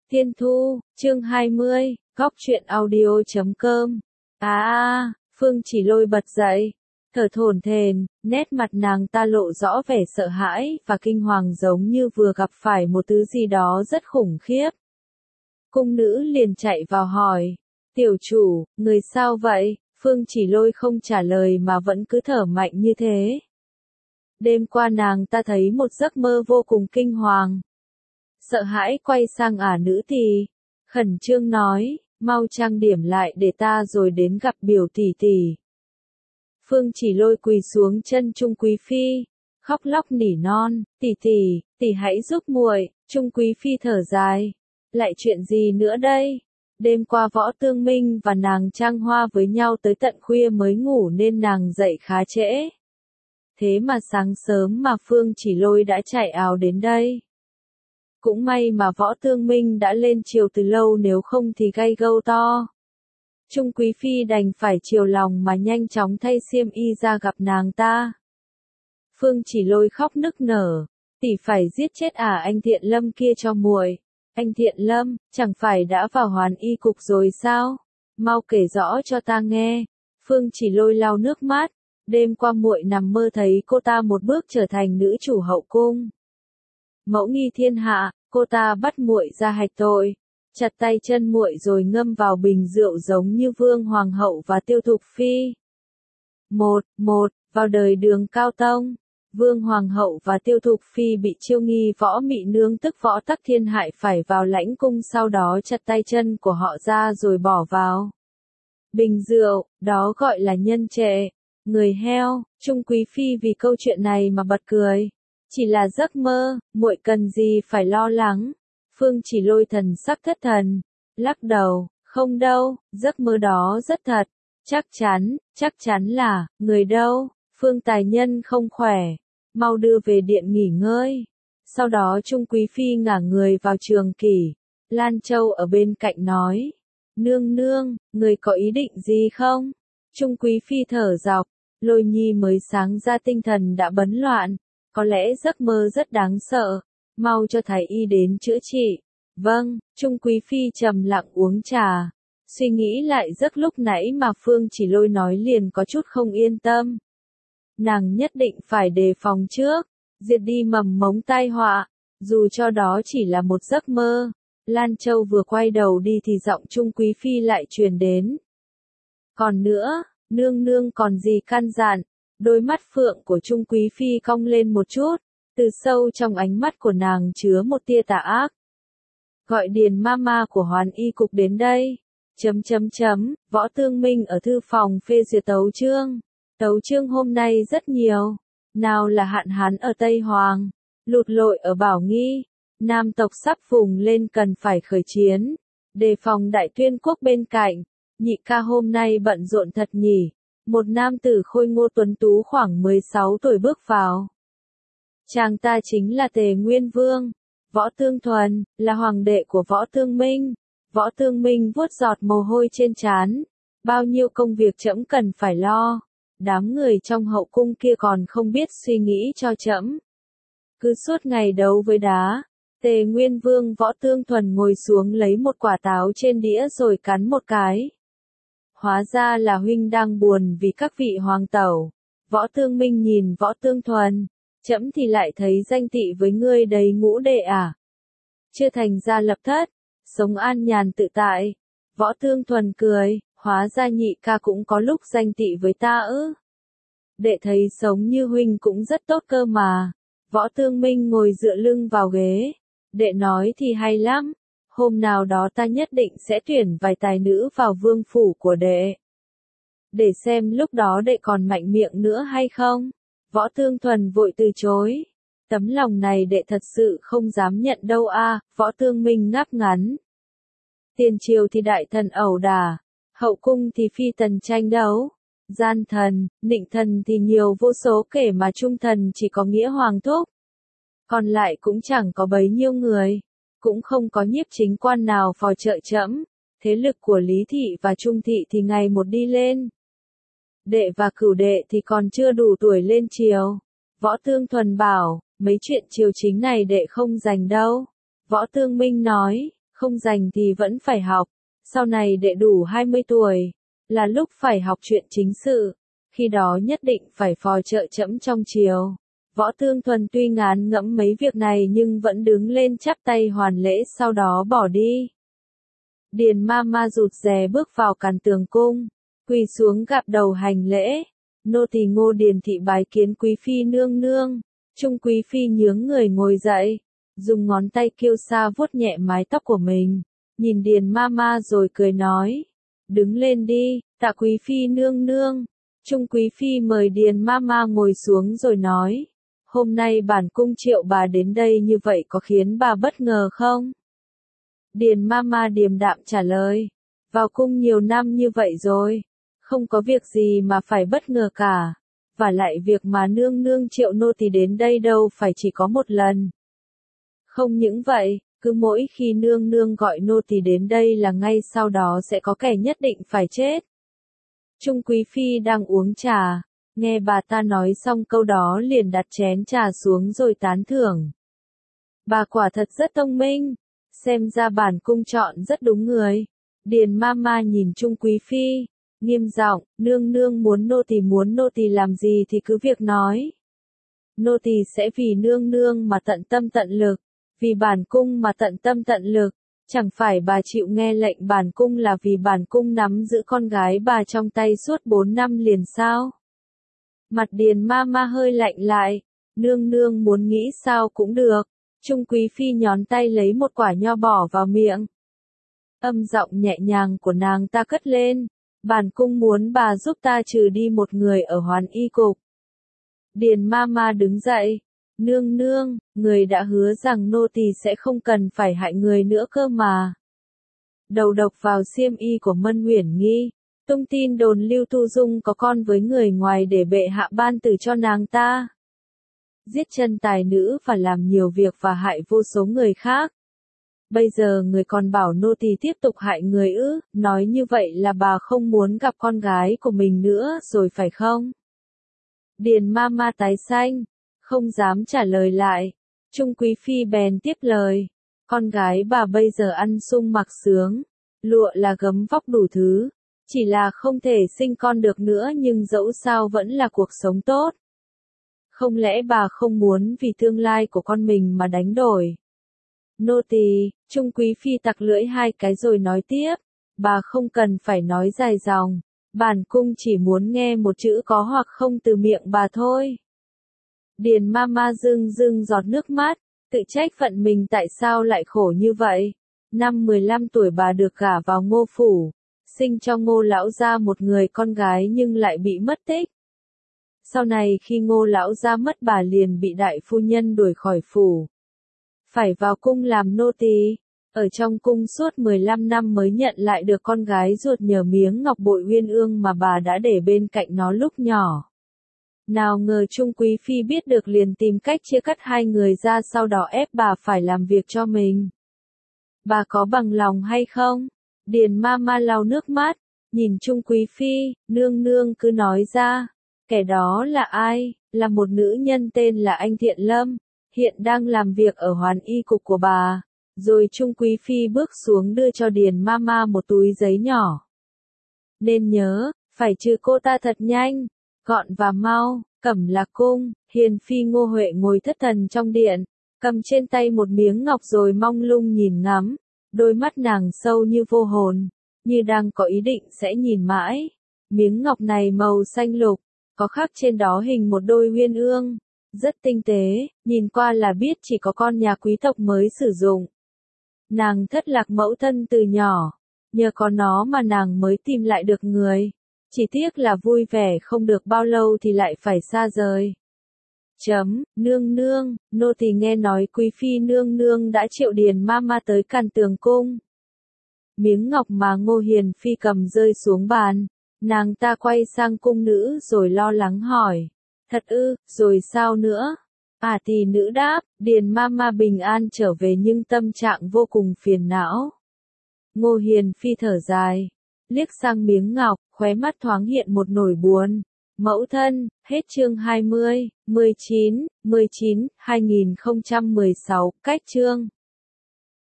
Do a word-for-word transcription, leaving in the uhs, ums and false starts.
Tiên Thu, chương hai mươi, góc truyện audio chấm com. À à, Phương Chỉ Lôi bật dậy, thở thổn thển, nét mặt nàng ta lộ rõ vẻ sợ hãi và kinh hoàng giống như vừa gặp phải một thứ gì đó rất khủng khiếp. Cung nữ liền chạy vào hỏi, tiểu chủ, người sao vậy? Phương Chỉ Lôi không trả lời mà vẫn cứ thở mạnh như thế. Đêm qua nàng ta thấy một giấc mơ vô cùng kinh hoàng. Sợ hãi quay sang ả nữ tỳ, khẩn trương nói, mau trang điểm lại để ta rồi đến gặp biểu tỷ tỷ. Phương Chỉ Lôi quỳ xuống chân Trung Quý Phi, khóc lóc nỉ non, tỷ tỷ, tỷ hãy giúp muội. Trung Quý Phi thở dài, lại chuyện gì nữa đây? Đêm qua Võ Tương Minh và nàng trang hoa với nhau tới tận khuya mới ngủ nên nàng dậy khá trễ. Thế mà sáng sớm mà Phương Chỉ Lôi đã chạy ào đến đây. Cũng may mà Võ Tương Minh đã lên triều từ lâu, nếu không thì gây gâu to. Trung Quý Phi đành phải chiều lòng mà nhanh chóng thay xiêm y ra gặp nàng ta. Phương Chỉ Lôi khóc nức nở, tỷ phải giết chết ả anh Thiện Lâm kia cho muội. Anh Thiện Lâm, chẳng phải đã vào Hoàn Y cục rồi sao? Mau kể rõ cho ta nghe. Phương Chỉ Lôi lau nước mắt, đêm qua muội nằm mơ thấy cô ta một bước trở thành nữ chủ hậu cung. Mẫu nghi thiên hạ, cô ta bắt muội ra hạch tội, chặt tay chân muội rồi ngâm vào bình rượu giống như Vương Hoàng hậu và Tiêu Thục Phi. Một, một, vào đời Đường Cao Tông, Vương Hoàng hậu và Tiêu Thục Phi bị chiêu nghi Võ Mị Nương tức Võ Tắc Thiên hại phải vào lãnh cung, sau đó chặt tay chân của họ ra rồi bỏ vào bình rượu, đó gọi là nhân trệ, người heo. Trung Quý Phi vì câu chuyện này mà bật cười. Chỉ là giấc mơ, muội cần gì phải lo lắng. Phương Chỉ Lôi thần sắc thất thần, lắc đầu, không đâu, giấc mơ đó rất thật. Chắc chắn, chắc chắn là, người đâu? Phương Tài Nhân không khỏe, mau đưa về điện nghỉ ngơi. Sau đó Trung Quý Phi ngả người vào trường kỷ. Lan Châu ở bên cạnh nói, nương nương, người có ý định gì không? Trung Quý Phi thở dọc, Lôi Nhi mới sáng ra tinh thần đã bấn loạn. Có lẽ giấc mơ rất đáng sợ, mau cho thái y đến chữa trị. Vâng, Trung Quý Phi trầm lặng uống trà, suy nghĩ lại giấc lúc nãy mà Phương Chỉ Lôi nói liền có chút không yên tâm. Nàng nhất định phải đề phòng trước, diệt đi mầm mống tai họa, dù cho đó chỉ là một giấc mơ. Lan Châu vừa quay đầu đi thì giọng Trung Quý Phi lại truyền đến. Còn nữa, nương nương còn gì căn dặn? Đôi mắt phượng của Trung Quý Phi cong lên một chút, từ sâu trong ánh mắt của nàng chứa một tia tà ác. Gọi Điền Mama của Hoàn Y cục đến đây. Chấm chấm chấm, Võ Tương Minh ở thư phòng phê duyệt tấu chương. Tấu chương hôm nay rất nhiều. Nào là hạn hán ở Tây Hoàng, lụt lội ở Bảo Nghi, Nam tộc sắp vùng lên cần phải khởi chiến, đề phòng Đại Tuyên quốc bên cạnh. Nhị ca hôm nay bận rộn thật nhỉ. Một nam tử khôi ngô tuấn tú khoảng mười sáu tuổi bước vào. Chàng ta chính là Tề Nguyên Vương, Võ Tương Thuần, là hoàng đệ của Võ Tương Minh. Võ Tương Minh vuốt giọt mồ hôi trên trán. Bao nhiêu công việc trẫm cần phải lo. Đám người trong hậu cung kia còn không biết suy nghĩ cho trẫm. Cứ suốt ngày đấu với đá. Tề Nguyên Vương Võ Tương Thuần ngồi xuống lấy một quả táo trên đĩa rồi cắn một cái. Hóa ra là huynh đang buồn vì các vị hoàng tẩu. Võ Tương Minh nhìn Võ Tương Thuần, trẫm thì lại thấy danh tị với ngươi đấy ngũ đệ à. Chưa thành gia lập thất, sống an nhàn tự tại. Võ Tương Thuần cười, hóa ra nhị ca cũng có lúc danh tị với ta ư. Đệ thấy sống như huynh cũng rất tốt cơ mà. Võ Tương Minh ngồi dựa lưng vào ghế. Đệ nói thì hay lắm. Hôm nào đó ta nhất định sẽ tuyển vài tài nữ vào vương phủ của đệ. Để xem lúc đó đệ còn mạnh miệng nữa hay không. Võ Tương Thuần vội từ chối. Tấm lòng này đệ thật sự không dám nhận đâu a. À, Võ Tương Minh ngáp ngắn. Tiền triều thì đại thần ẩu đả, hậu cung thì phi tần tranh đấu, gian thần, nịnh thần thì nhiều vô số kể mà trung thần chỉ có Nghĩa Hoàng thúc. Còn lại cũng chẳng có bấy nhiêu người. Cũng không có nhiếp chính quan nào phò trợ trẫm. Thế lực của Lý Thị và Trung Thị thì ngày một đi lên. Đệ và cửu đệ thì còn chưa đủ tuổi lên triều. Võ Tương Thuần bảo, mấy chuyện triều chính này đệ không rành đâu. Võ Tương Minh nói, không rảnh thì vẫn phải học. Sau này đệ đủ hai mươi tuổi, là lúc phải học chuyện chính sự, khi đó nhất định phải phò trợ trẫm trong triều. Võ Tương Thuần tuy ngán ngẫm mấy việc này nhưng vẫn đứng lên chắp tay hoàn lễ sau đó bỏ đi. Điền ma ma rụt rè bước vào càn tường cung, quỳ xuống gạp đầu hành lễ. Nô tỳ Ngô Điền thị bái kiến quý phi nương nương. Trung quý phi nhướng người ngồi dậy, dùng ngón tay kiêu sa vuốt nhẹ mái tóc của mình, nhìn Điền ma ma rồi cười nói. Đứng lên đi, tạ quý phi nương nương. Trung quý phi mời Điền ma ma ngồi xuống rồi nói. Hôm nay bản cung triệu bà đến đây như vậy có khiến bà bất ngờ không? Điền ma ma điềm đạm trả lời. Vào cung nhiều năm như vậy rồi, không có việc gì mà phải bất ngờ cả. Và lại việc mà nương nương triệu nô tỳ đến đây đâu phải chỉ có một lần. Không những vậy, cứ mỗi khi nương nương gọi nô tỳ đến đây là ngay sau đó sẽ có kẻ nhất định phải chết. Trung quý phi đang uống trà, nghe bà ta nói xong câu đó liền đặt chén trà xuống rồi tán thưởng. Bà quả thật rất thông minh, xem ra bản cung chọn rất đúng người. Điền ma ma nhìn Trung quý phi, nghiêm giọng, nương nương muốn nô tỳ muốn nô tỳ làm gì thì cứ việc nói. Nô tỳ sẽ vì nương nương mà tận tâm tận lực, vì bản cung mà tận tâm tận lực. Chẳng phải bà chịu nghe lệnh bản cung là vì bản cung nắm giữ con gái bà trong tay suốt bốn năm liền sao? Mặt Điền ma ma hơi lạnh lại, nương nương muốn nghĩ sao cũng được. Trung quý phi nhón tay lấy một quả nho bỏ vào miệng. Âm giọng nhẹ nhàng của nàng ta cất lên, bản cung muốn bà giúp ta trừ đi một người ở Hoàn Y cục. Điền ma ma đứng dậy, nương nương, người đã hứa rằng nô tỳ sẽ không cần phải hại người nữa cơ mà. Đầu độc vào xiêm y của Mân Uyển Nghi, tung tin đồn Lưu Tu Dung có con với người ngoài để bệ hạ ban tử cho nàng ta. Giết chân tài nữ và làm nhiều việc và hại vô số người khác. Bây giờ người còn bảo nô tỳ tiếp tục hại người ư, nói như vậy là bà không muốn gặp con gái của mình nữa rồi phải không? Điền ma ma tái xanh, không dám trả lời lại. Trung quý phi bèn tiếp lời, con gái bà bây giờ ăn sung mặc sướng, lụa là gấm vóc đủ thứ, chỉ là không thể sinh con được nữa nhưng dẫu sao vẫn là cuộc sống tốt. Không lẽ bà không muốn vì tương lai của con mình mà đánh đổi? Nô tỳ, Trung quý phi tặc lưỡi hai cái rồi nói tiếp, bà không cần phải nói dài dòng, bản cung chỉ muốn nghe một chữ có hoặc không từ miệng bà thôi. Điền ma ma rưng rưng giọt nước mắt, tự trách phận mình tại sao lại khổ như vậy. Năm mười lăm tuổi bà được gả vào Ngô phủ, sinh cho Ngô lão gia một người con gái nhưng lại bị mất tích. Sau này khi Ngô lão gia mất bà liền bị đại phu nhân đuổi khỏi phủ. Phải vào cung làm nô tỳ, ở trong cung suốt mười lăm năm mới nhận lại được con gái ruột nhờ miếng ngọc bội uyên ương mà bà đã để bên cạnh nó lúc nhỏ. Nào ngờ Trung quý phi biết được liền tìm cách chia cắt hai người ra sau đó ép bà phải làm việc cho mình. Bà có bằng lòng hay không? Điền ma ma lau nước mắt, nhìn Trung quý phi, nương nương cứ nói ra, kẻ đó là ai? Là một nữ nhân tên là Anh Thiện Lâm, hiện đang làm việc ở Hoàn Y cục của bà. Rồi Trung quý phi bước xuống đưa cho Điền ma ma một túi giấy nhỏ. Nên nhớ, phải trừ cô ta thật nhanh, gọn và mau. Cẩm Lạc cung, hiền phi Ngô Huệ ngồi thất thần trong điện, cầm trên tay một miếng ngọc rồi mong lung nhìn ngắm, đôi mắt nàng sâu như vô hồn, như đang có ý định sẽ nhìn mãi. Miếng ngọc này màu xanh lục, có khắc trên đó hình một đôi uyên ương, rất tinh tế, nhìn qua là biết chỉ có con nhà quý tộc mới sử dụng. Nàng thất lạc mẫu thân từ nhỏ, nhờ có nó mà nàng mới tìm lại được người. Chỉ tiếc là vui vẻ không được bao lâu thì lại phải xa rời. Chấm, nương nương, nô tỳ nghe nói quý phi nương nương đã triệu Điền ma ma tới Càn Tường cung. Miếng ngọc mà Ngô Hiền phi cầm rơi xuống bàn, nàng ta quay sang cung nữ rồi lo lắng hỏi, thật ư, rồi sao nữa? À tỷ nữ đáp, Điền ma ma bình an trở về nhưng tâm trạng vô cùng phiền não. Ngô Hiền phi thở dài, liếc sang miếng ngọc, khóe mắt thoáng hiện một nỗi buồn. Mẫu thân, hết chương hai mươi, mười chín, mười chín, hai nghìn không trăm mười sáu, cách chương.